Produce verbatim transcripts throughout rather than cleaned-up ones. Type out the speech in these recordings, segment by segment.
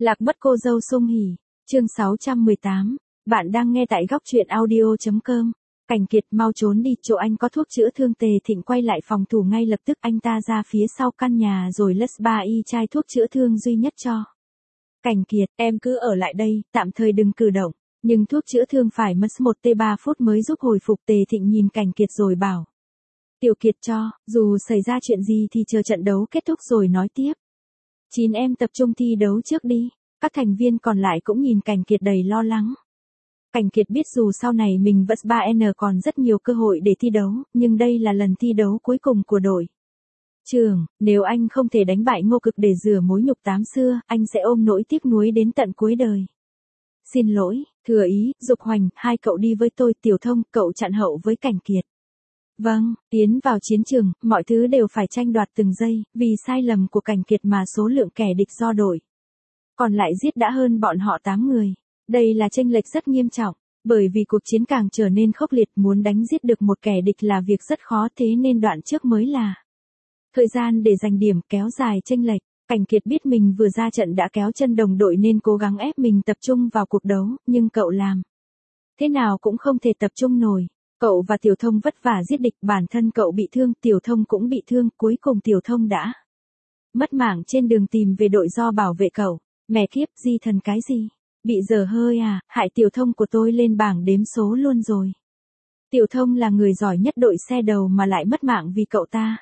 Lạc mất cô dâu Sung Hỉ, chương sáu trăm mười tám. Bạn đang nghe tại góc truyện audio chấm com. Cảnh Kiệt mau trốn đi, chỗ anh có thuốc chữa thương. Tề Thịnh quay lại phòng thủ ngay lập tức, anh ta ra phía sau căn nhà rồi lất ba y chai thuốc chữa thương duy nhất cho. Cảnh Kiệt, em cứ ở lại đây, tạm thời đừng cử động, nhưng thuốc chữa thương phải mất một tới ba phút mới giúp hồi phục. Tề Thịnh nhìn Cảnh Kiệt rồi bảo. Tiểu Kiệt cho, dù xảy ra chuyện gì thì chờ trận đấu kết thúc rồi nói tiếp. Chín em tập trung thi đấu trước đi. Các thành viên còn lại cũng nhìn Cảnh Kiệt đầy lo lắng. Cảnh Kiệt biết dù sau này mình vẫn ba N còn rất nhiều cơ hội để thi đấu, nhưng đây là lần thi đấu cuối cùng của đội trường, nếu anh không thể đánh bại Ngô Cực để rửa mối nhục tám xưa, anh sẽ ôm nỗi tiếc nuối đến tận cuối đời. Xin lỗi, Thừa Ý, Dục Hoành, hai cậu đi với tôi. Tiểu Thông, cậu chặn hậu với Cảnh Kiệt. Vâng, tiến vào chiến trường, mọi thứ đều phải tranh đoạt từng giây, vì sai lầm của Cảnh Kiệt mà số lượng kẻ địch do đội còn lại giết đã hơn bọn họ tám người. Đây là chênh lệch rất nghiêm trọng, bởi vì cuộc chiến càng trở nên khốc liệt, muốn đánh giết được một kẻ địch là việc rất khó, thế nên đoạn trước mới là thời gian để giành điểm, kéo dài chênh lệch. Cảnh Kiệt biết mình vừa ra trận đã kéo chân đồng đội nên cố gắng ép mình tập trung vào cuộc đấu, nhưng cậu làm thế nào cũng không thể tập trung nổi. Cậu và Tiểu Thông vất vả giết địch, bản thân cậu bị thương, Tiểu Thông cũng bị thương, cuối cùng Tiểu Thông đã mất mạng trên đường tìm về đội do bảo vệ cậu. Mẹ kiếp, di thần cái gì? Bị dở hơi à, hại Tiểu Thông của tôi lên bảng đếm số luôn rồi. Tiểu Thông là người giỏi nhất đội xe đầu mà lại mất mạng vì cậu ta.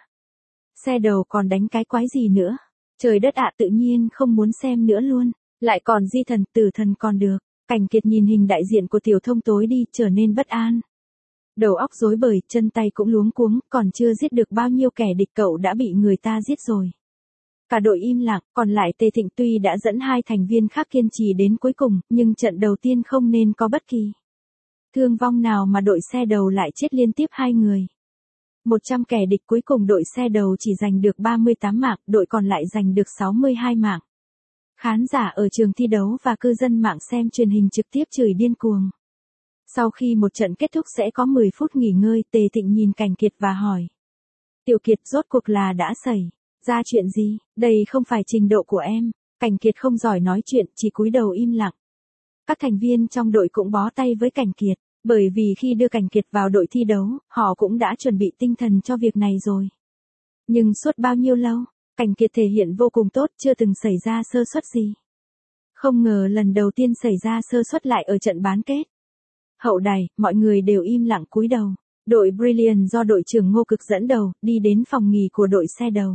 Xe đầu còn đánh cái quái gì nữa? Trời đất ạ, tự nhiên không muốn xem nữa luôn. Lại còn di thần, tử thần còn được. Cảnh Kiệt nhìn hình đại diện của Tiểu Thông tối đi, trở nên bất an. Đầu óc rối bời, chân tay cũng luống cuống, còn chưa giết được bao nhiêu kẻ địch cậu đã bị người ta giết rồi. Cả đội im lặng, còn lại Tề Thịnh tuy đã dẫn hai thành viên khác kiên trì đến cuối cùng, nhưng trận đầu tiên không nên có bất kỳ thương vong nào mà đội xe đầu lại chết liên tiếp hai người. một trăm kẻ địch cuối cùng đội xe đầu chỉ giành được ba mươi tám mạng, đội còn lại giành được sáu mươi hai mạng. Khán giả ở trường thi đấu và cư dân mạng xem truyền hình trực tiếp chửi điên cuồng. Sau khi một trận kết thúc sẽ có mười phút nghỉ ngơi, Tề Thịnh nhìn Cảnh Kiệt và hỏi. Tiểu Kiệt, rốt cuộc là đã xảy ra chuyện gì? Đây không phải trình độ của em. Cảnh Kiệt không giỏi nói chuyện, chỉ cúi đầu im lặng. Các thành viên trong đội cũng bó tay với Cảnh Kiệt, bởi vì khi đưa Cảnh Kiệt vào đội thi đấu, họ cũng đã chuẩn bị tinh thần cho việc này rồi. Nhưng suốt bao nhiêu lâu, Cảnh Kiệt thể hiện vô cùng tốt, chưa từng xảy ra sơ suất gì. Không ngờ lần đầu tiên xảy ra sơ suất lại ở trận bán kết. Hậu đài, mọi người đều im lặng cúi đầu. Đội Brilliant do đội trưởng Ngô Cực dẫn đầu, đi đến phòng nghỉ của đội xe đầu.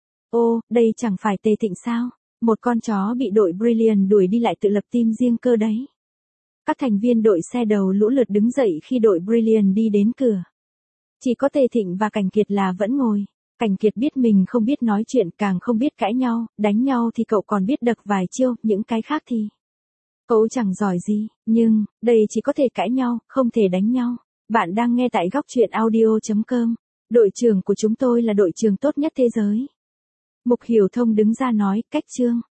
Ô, đây chẳng phải Tề Thịnh sao? Một con chó bị đội Brilliant đuổi đi lại tự lập team riêng cơ đấy. Các thành viên đội xe đầu lũ lượt đứng dậy khi đội Brilliant đi đến cửa. Chỉ có Tề Thịnh và Cảnh Kiệt là vẫn ngồi. Cảnh Kiệt biết mình không biết nói chuyện, càng không biết cãi nhau, đánh nhau thì cậu còn biết đập vài chiêu, những cái khác thì cậu chẳng giỏi gì, nhưng đây chỉ có thể cãi nhau, không thể đánh nhau. Bạn đang nghe tại góc truyện audio chấm com. Đội trưởng của chúng tôi là đội trưởng tốt nhất thế giới. Mục Hiểu Thông đứng ra nói, cách chương.